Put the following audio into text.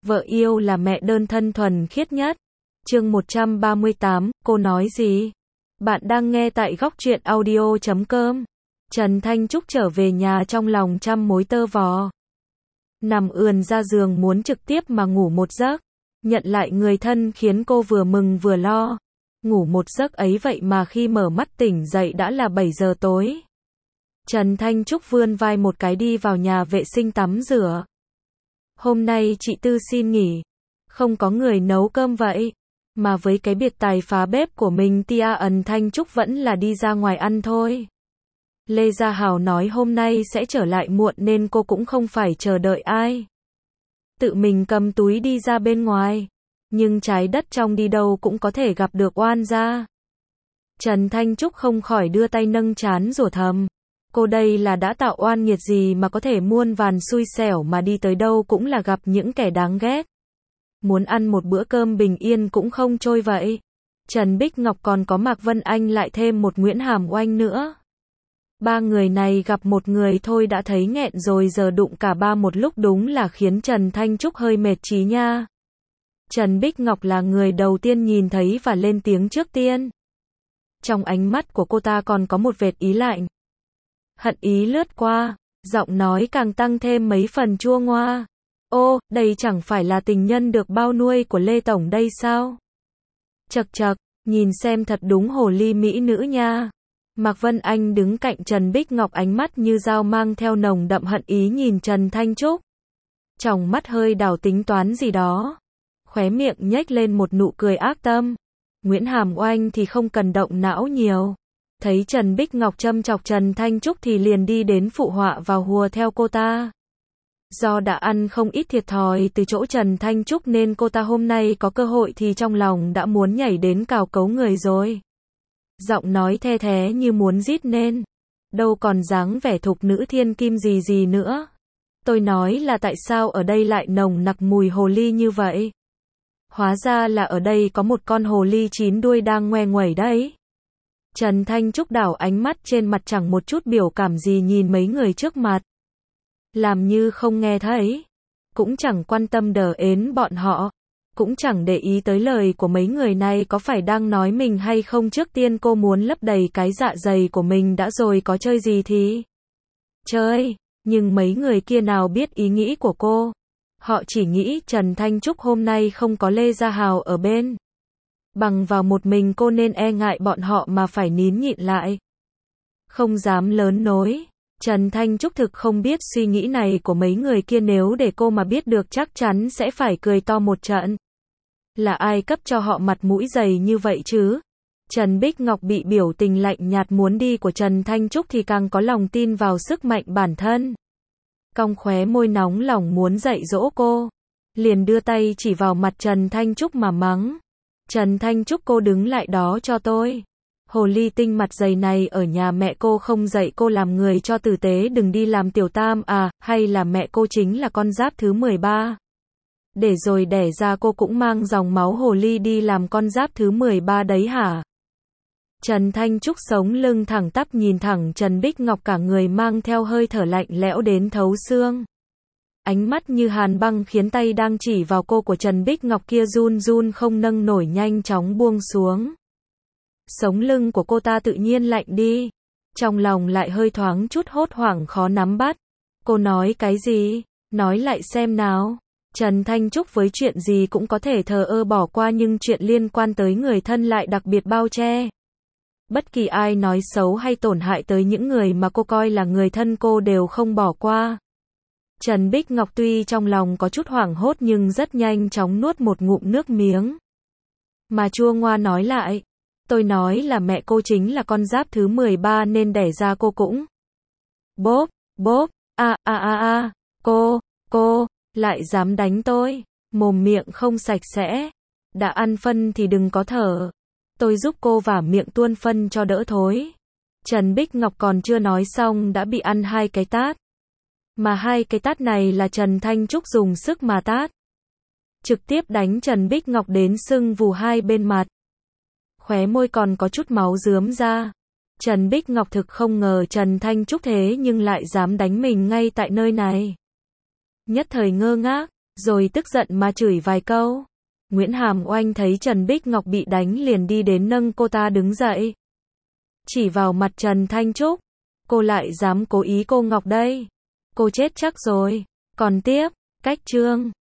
Vợ yêu là mẹ đơn thân thuần khiết nhất. Chương 138, cô nói gì? Bạn đang nghe tại góc truyện audio.com. Trần Thanh Trúc trở về nhà trong lòng trăm mối tơ vò. Nằm ườn ra giường muốn trực tiếp mà ngủ một giấc. Nhận lại người thân khiến cô vừa mừng vừa lo. Ngủ một giấc ấy vậy mà khi mở mắt tỉnh dậy đã là 7 giờ tối. Trần Thanh Trúc vươn vai một cái đi vào nhà vệ sinh tắm rửa. Hôm nay chị Tư xin nghỉ. Không có người nấu cơm vậy. Mà với cái biệt tài phá bếp của mình Tia ẩn Thanh Trúc vẫn là đi ra ngoài ăn thôi. Lê Gia Hào nói hôm nay sẽ trở lại muộn nên cô cũng không phải chờ đợi ai. Tự mình cầm túi đi ra bên ngoài. Nhưng trái đất trong đi đâu cũng có thể gặp được oan gia. Trần Thanh Trúc không khỏi đưa tay nâng trán rủa thầm. Cô đây là đã tạo oan nghiệt gì mà có thể muôn vàn xui xẻo mà đi tới đâu cũng là gặp những kẻ đáng ghét. Muốn ăn một bữa cơm bình yên cũng không trôi vậy. Trần Bích Ngọc còn có Mạc Vân Anh lại thêm một Nguyễn Hàm Oanh nữa. Ba người này gặp một người thôi đã thấy nghẹn rồi giờ đụng cả ba một lúc đúng là khiến Trần Thanh Trúc hơi mệt trí nha. Trần Bích Ngọc là người đầu tiên nhìn thấy và lên tiếng trước tiên. Trong ánh mắt của cô ta còn có một vệt ý lạnh. Hận ý lướt qua, giọng nói càng tăng thêm mấy phần chua ngoa. Ô, đây chẳng phải là tình nhân được bao nuôi của Lê Tổng đây sao? Chậc chậc, nhìn xem thật đúng hồ ly mỹ nữ nha. Mạc Vân Anh đứng cạnh Trần Bích Ngọc ánh mắt như dao mang theo nồng đậm hận ý nhìn Trần Thanh Trúc. Trong mắt hơi đảo tính toán gì đó. Khóe miệng nhếch lên một nụ cười ác tâm. Nguyễn Hàm Oanh thì không cần động não nhiều. Thấy Trần Bích Ngọc châm chọc Trần Thanh Trúc thì liền đi đến phụ họa vào hùa theo cô ta. Do đã ăn không ít thiệt thòi từ chỗ Trần Thanh Trúc nên cô ta hôm nay có cơ hội thì trong lòng đã muốn nhảy đến cào cấu người rồi. Giọng nói the thé như muốn rít nên. Đâu còn dáng vẻ thục nữ thiên kim gì gì nữa. Tôi nói là tại sao ở đây lại nồng nặc mùi hồ ly như vậy? Hóa ra là ở đây có một con hồ ly 9 đuôi đang ngoe nguẩy đấy. Trần Thanh Trúc đảo ánh mắt trên mặt chẳng một chút biểu cảm gì nhìn mấy người trước mặt. Làm như không nghe thấy. Cũng chẳng quan tâm đờ ến bọn họ. Cũng chẳng để ý tới lời của mấy người này có phải đang nói mình hay không. Trước tiên cô muốn lấp đầy cái dạ dày của mình đã rồi có chơi gì thì chơi. Nhưng mấy người kia nào biết ý nghĩ của cô. Họ chỉ nghĩ Trần Thanh Trúc hôm nay không có Lê Gia Hào ở bên. Bằng vào một mình cô nên e ngại bọn họ mà phải nín nhịn lại. Không dám lớn nối. Trần Thanh Trúc thực không biết suy nghĩ này của mấy người kia nếu để cô mà biết được chắc chắn sẽ phải cười to một trận. Là ai cấp cho họ mặt mũi dày như vậy chứ? Trần Bích Ngọc bị biểu tình lạnh nhạt muốn đi của Trần Thanh Trúc thì càng có lòng tin vào sức mạnh bản thân. Cong khóe môi nóng lòng muốn dạy dỗ cô. Liền đưa tay chỉ vào mặt Trần Thanh Trúc mà mắng. Trần Thanh Trúc cô đứng lại đó cho tôi. Hồ ly tinh mặt dày này ở nhà mẹ cô không dạy cô làm người cho tử tế đừng đi làm tiểu tam à, hay là mẹ cô chính là con giáp thứ 13. Để rồi đẻ ra cô cũng mang dòng máu hồ ly đi làm con giáp thứ 13 đấy hả? Trần Thanh Trúc sống lưng thẳng tắp nhìn thẳng Trần Bích Ngọc cả người mang theo hơi thở lạnh lẽo đến thấu xương. Ánh mắt như hàn băng khiến tay đang chỉ vào cô của Trần Bích Ngọc kia run run không nâng nổi nhanh chóng buông xuống. Sống lưng của cô ta tự nhiên lạnh đi. Trong lòng lại hơi thoáng chút hốt hoảng khó nắm bắt. Cô nói cái gì? Nói lại xem nào. Trần Thanh Trúc với chuyện gì cũng có thể thờ ơ bỏ qua nhưng chuyện liên quan tới người thân lại đặc biệt bao che. Bất kỳ ai nói xấu hay tổn hại tới những người mà cô coi là người thân cô đều không bỏ qua. Trần Bích Ngọc tuy trong lòng có chút hoảng hốt nhưng rất nhanh chóng nuốt một ngụm nước miếng. Mà chua ngoa nói lại. Tôi nói là mẹ cô chính là con giáp thứ 13 nên đẻ ra cô cũng. Bốp, bốp, cô, lại dám đánh tôi. Mồm miệng không sạch sẽ. Đã ăn phân thì đừng có thở. Tôi giúp cô vả miệng tuôn phân cho đỡ thối. Trần Bích Ngọc còn chưa nói xong đã bị ăn 2 cái tát. Mà 2 cái tát này là Trần Thanh Trúc dùng sức mà tát. Trực tiếp đánh Trần Bích Ngọc đến sưng vù hai bên mặt. Khóe môi còn có chút máu rướm ra. Trần Bích Ngọc thực không ngờ Trần Thanh Trúc thế nhưng lại dám đánh mình ngay tại nơi này. Nhất thời ngơ ngác, rồi tức giận mà chửi vài câu. Nguyễn Hàm Oanh thấy Trần Bích Ngọc bị đánh liền đi đến nâng cô ta đứng dậy. Chỉ vào mặt Trần Thanh Trúc. Cô lại dám cố ý cô Ngọc đây. Cô chết chắc rồi. Còn tiếp, cách chương.